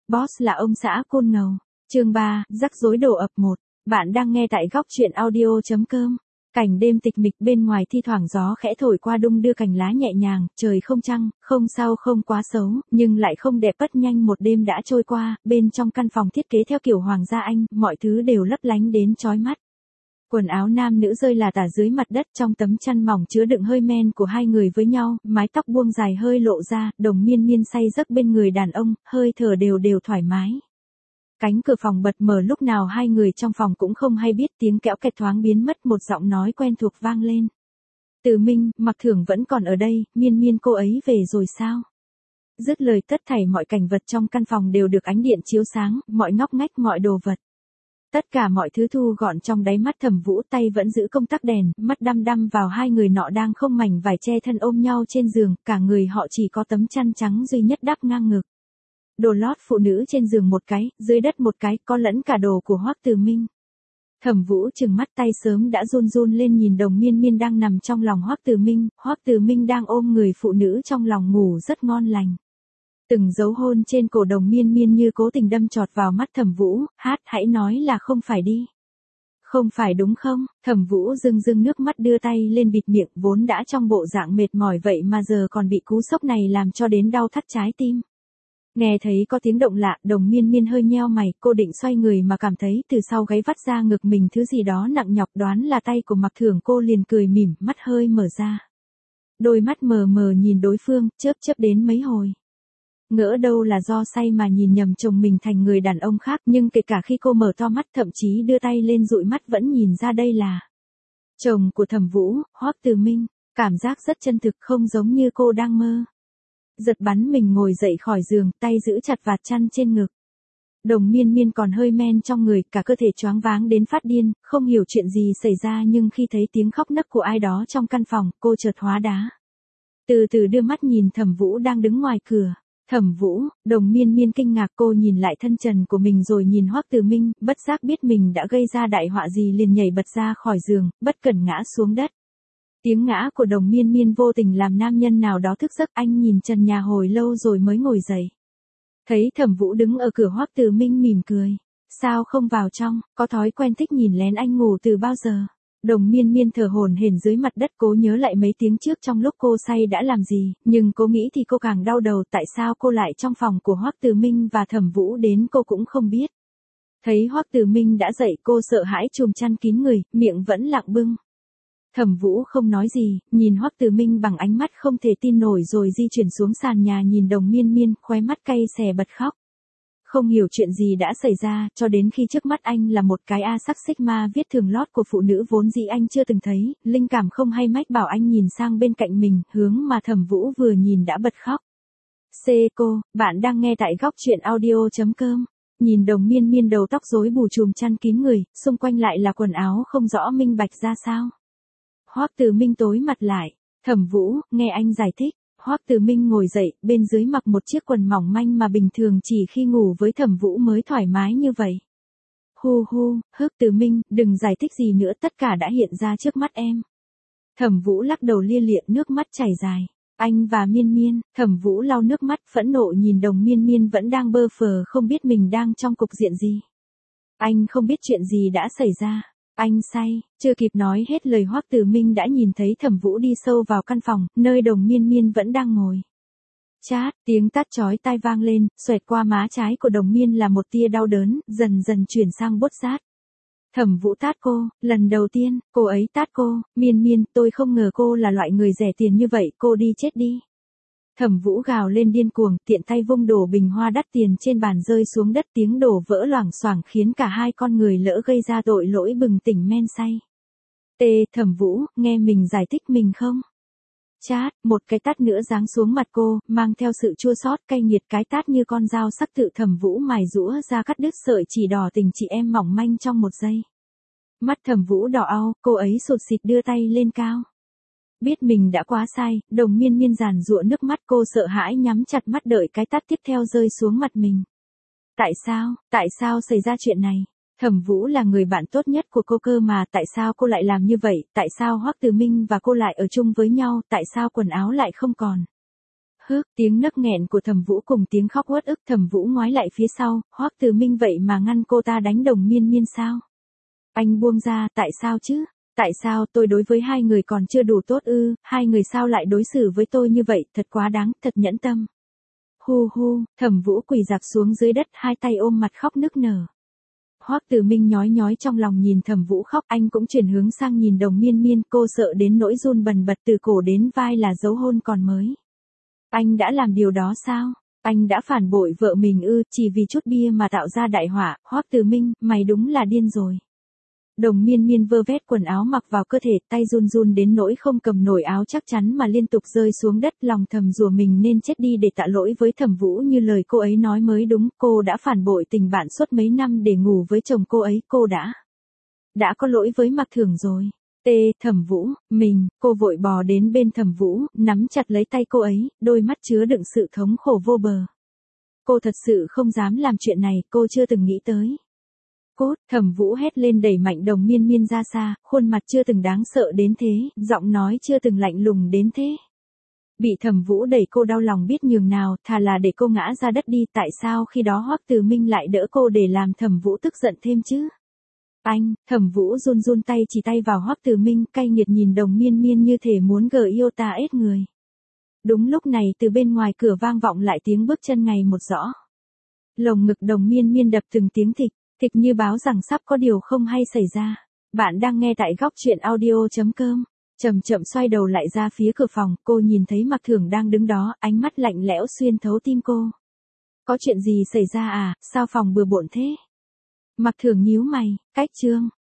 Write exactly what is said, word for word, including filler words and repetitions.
Boss là ông xã côn ngầu. Chương ba, rắc rối đổ ập một. Bạn đang nghe tại góc truyện audio chấm com. Cảnh đêm tịch mịch, bên ngoài thi thoảng gió khẽ thổi qua đung đưa cành lá nhẹ nhàng, trời không trăng, không sao không quá xấu, nhưng lại không đẹp. Rất nhanh một đêm đã trôi qua, bên trong căn phòng thiết kế theo kiểu Hoàng gia Anh, mọi thứ đều lấp lánh đến chói mắt. Quần áo nam nữ rơi là tả dưới mặt đất, trong tấm chăn mỏng chứa đựng hơi men của hai người với nhau, mái tóc buông dài hơi lộ ra, Đồng Miên Miên say giấc bên người đàn ông, hơi thở đều đều thoải mái. Cánh cửa phòng bật mở, lúc nào hai người trong phòng cũng không hay biết, tiếng kẽo kẹt thoáng biến mất, một giọng nói quen thuộc vang lên. Từ Minh, Mặc Thưởng vẫn còn ở đây, Miên Miên cô ấy về rồi sao? Dứt lời tất thảy mọi cảnh vật trong căn phòng đều được ánh điện chiếu sáng, mọi ngóc ngách mọi đồ vật. Tất cả mọi thứ thu gọn trong đáy mắt Thẩm Vũ, tay vẫn giữ công tắc đèn, mắt đăm đăm vào hai người nọ đang không mảnh vải che thân ôm nhau trên giường, cả người họ chỉ có tấm chăn trắng duy nhất đắp ngang ngực. Đồ lót phụ nữ trên giường một cái, dưới đất một cái, có lẫn cả đồ của Hoắc Từ Minh. Thẩm Vũ trừng mắt, tay sớm đã run run lên, nhìn Đồng Miên Miên đang nằm trong lòng Hoắc Từ Minh, Hoắc Từ Minh đang ôm người phụ nữ trong lòng ngủ rất ngon lành. Từng dấu hôn trên cổ Đồng Miên Miên như cố tình đâm chọt vào mắt Thẩm Vũ, hát hãy nói là không phải đi. Không phải đúng không? Thẩm Vũ rưng rưng nước mắt, đưa tay lên bịt miệng, vốn đã trong bộ dạng mệt mỏi vậy mà giờ còn bị cú sốc này làm cho đến đau thắt trái tim. Nghe thấy có tiếng động lạ, Đồng Miên Miên hơi nheo mày, cô định xoay người mà cảm thấy từ sau gáy vắt ra ngực mình thứ gì đó nặng nhọc, đoán là tay của Mặc Thưởng, cô liền cười mỉm, mắt hơi mở ra. Đôi mắt mờ mờ nhìn đối phương, chớp chớp đến mấy hồi. Ngỡ đâu là do say mà nhìn nhầm chồng mình thành người đàn ông khác, nhưng kể cả khi cô mở to mắt, thậm chí đưa tay lên dụi mắt, vẫn nhìn ra đây là chồng của Thẩm Vũ, Hoắc Từ Minh. Cảm giác rất chân thực, không giống như cô đang mơ. Giật bắn mình ngồi dậy khỏi giường, tay giữ chặt vạt chăn trên ngực. Đồng Miên Miên còn hơi men trong người, cả cơ thể choáng váng đến phát điên, không hiểu chuyện gì xảy ra, nhưng khi thấy tiếng khóc nấc của ai đó trong căn phòng, cô chợt hóa đá. Từ từ đưa mắt nhìn Thẩm Vũ đang đứng ngoài cửa. Thẩm Vũ, Đồng Miên Miên kinh ngạc, cô nhìn lại thân trần của mình rồi nhìn Hoắc Từ Minh, bất giác biết mình đã gây ra đại họa gì, liền nhảy bật ra khỏi giường, bất cẩn ngã xuống đất. Tiếng ngã của Đồng Miên Miên vô tình làm nam nhân nào đó thức giấc, anh nhìn trần nhà hồi lâu rồi mới ngồi dậy. Thấy Thẩm Vũ đứng ở cửa, Hoắc Từ Minh mỉm cười. Sao không vào trong, có thói quen thích nhìn lén anh ngủ từ bao giờ? Đồng Miên Miên thở hổn hển dưới mặt đất, cố nhớ lại mấy tiếng trước trong lúc cô say đã làm gì, nhưng cố nghĩ thì cô càng đau đầu, tại sao cô lại trong phòng của Hoắc Từ Minh và Thẩm Vũ đến cô cũng không biết. Thấy Hoắc Từ Minh đã dậy, cô sợ hãi chùm chăn kín người, miệng vẫn lặng bưng. Thẩm Vũ không nói gì, nhìn Hoắc Từ Minh bằng ánh mắt không thể tin nổi rồi di chuyển xuống sàn nhà nhìn Đồng Miên Miên, khóe mắt cay xè bật khóc. Không hiểu chuyện gì đã xảy ra, cho đến khi trước mắt anh là một cái A sắc sigma viết thường lót của phụ nữ vốn dĩ anh chưa từng thấy, linh cảm không hay mách bảo anh nhìn sang bên cạnh mình, hướng mà Thẩm Vũ vừa nhìn đã bật khóc. C cô, bạn đang nghe tại góc truyện audio chấm com. Nhìn Đồng Miên Miên đầu tóc rối bù chùm chăn kín người, xung quanh lại là quần áo không rõ minh bạch ra sao. Hoắc Từ Minh tối mặt lại. Thẩm Vũ, nghe anh giải thích. Hoắc Từ Minh ngồi dậy, bên dưới mặc một chiếc quần mỏng manh mà bình thường chỉ khi ngủ với Thẩm Vũ mới thoải mái như vậy. Hu hu, Hoắc Từ Minh, đừng giải thích gì nữa, tất cả đã hiện ra trước mắt em. Thẩm Vũ lắc đầu lia lịa, nước mắt chảy dài. Anh và Miên Miên. Thẩm Vũ lau nước mắt, phẫn nộ nhìn Đồng Miên Miên vẫn đang bơ phờ, không biết mình đang trong cục diện gì. Anh không biết chuyện gì đã xảy ra. Anh say, chưa kịp nói hết lời Hoắc Từ Minh đã nhìn thấy Thẩm Vũ đi sâu vào căn phòng, nơi Đồng Miên Miên vẫn đang ngồi. Chát, tiếng tát chói tai vang lên, xoẹt qua má trái của Đồng Miên là một tia đau đớn, dần dần chuyển sang buốt rát. Thẩm Vũ tát cô, lần đầu tiên, cô ấy tát cô, Miên Miên, tôi không ngờ cô là loại người rẻ tiền như vậy, cô đi chết đi. Thẩm Vũ gào lên điên cuồng, tiện tay vung đổ bình hoa đắt tiền trên bàn rơi xuống đất, tiếng đổ vỡ loảng xoảng khiến cả hai con người lỡ gây ra tội lỗi bừng tỉnh men say. T. Thẩm Vũ, nghe mình giải thích mình không? Chát, một cái tát nữa giáng xuống mặt cô, mang theo sự chua xót cay nghiệt, cái tát như con dao sắc tự Thẩm Vũ mài rũa ra cắt đứt sợi chỉ đỏ tình chị em mỏng manh trong một giây. Mắt Thẩm Vũ đỏ au, cô ấy sụt sịt đưa tay lên cao. Biết mình đã quá sai, Đồng Miên Miên giàn giụa nước mắt, cô sợ hãi nhắm chặt mắt đợi cái tát tiếp theo rơi xuống mặt mình. Tại sao, tại sao xảy ra chuyện này? Thẩm Vũ là người bạn tốt nhất của cô cơ mà, tại sao cô lại làm như vậy, tại sao Hoắc Từ Minh và cô lại ở chung với nhau, tại sao quần áo lại không còn? Hước, tiếng nấc nghẹn của Thẩm Vũ cùng tiếng khóc uất ức. Thẩm Vũ ngoái lại phía sau, Hoắc Từ Minh vậy mà ngăn cô ta đánh Đồng Miên Miên sao? Anh buông ra, tại sao chứ? Tại sao tôi đối với hai người còn chưa đủ tốt ư, hai người sao lại đối xử với tôi như vậy, thật quá đáng, thật nhẫn tâm. Hu hu, Thẩm Vũ quỳ dạp xuống dưới đất, hai tay ôm mặt khóc nức nở. Hoắc Từ Minh nhói nhói trong lòng nhìn Thẩm Vũ khóc, anh cũng chuyển hướng sang nhìn Đồng Miên Miên, cô sợ đến nỗi run bần bật từ cổ đến vai là dấu hôn còn mới. Anh đã làm điều đó sao? Anh đã phản bội vợ mình ư, chỉ vì chút bia mà tạo ra đại họa, Hoắc Từ Minh, mày đúng là điên rồi. Đồng Miên Miên vơ vét quần áo mặc vào cơ thể, tay run run đến nỗi không cầm nổi áo chắc chắn mà liên tục rơi xuống đất, lòng thầm rủa mình nên chết đi để tạ lỗi với Thẩm Vũ, như lời cô ấy nói mới đúng, cô đã phản bội tình bạn suốt mấy năm để ngủ với chồng cô ấy, cô đã đã có lỗi với Mạc Thưởng rồi. Tê, Thẩm Vũ, mình, cô vội bò đến bên Thẩm Vũ, nắm chặt lấy tay cô ấy, đôi mắt chứa đựng sự thống khổ vô bờ. Cô thật sự không dám làm chuyện này, cô chưa từng nghĩ tới. Cốt, Thẩm Vũ hét lên đẩy mạnh Đồng Miên Miên ra xa, khuôn mặt chưa từng đáng sợ đến thế, giọng nói chưa từng lạnh lùng đến thế. Bị Thẩm Vũ đẩy cô đau lòng biết nhường nào, thà là để cô ngã ra đất đi, tại sao khi đó Hoắc Từ Minh lại đỡ cô để làm Thẩm Vũ tức giận thêm chứ? Anh, Thẩm Vũ run run tay chỉ tay vào Hoắc Từ Minh, cay nghiệt nhìn Đồng Miên Miên như thể muốn gờ yêu ta ết người. Đúng lúc này từ bên ngoài cửa vang vọng lại tiếng bước chân ngày một rõ. Lồng ngực Đồng Miên Miên đập từng tiếng thịch, thịch như báo rằng sắp có điều không hay xảy ra. Bạn đang nghe tại góc truyện audio chấm com. Chậm chậm xoay đầu lại ra phía cửa phòng, cô nhìn thấy Mạc Thưởng đang đứng đó, ánh mắt lạnh lẽo xuyên thấu tim cô. Có chuyện gì xảy ra à, sao phòng bừa bộn thế? Mạc Thưởng nhíu mày, cách trương,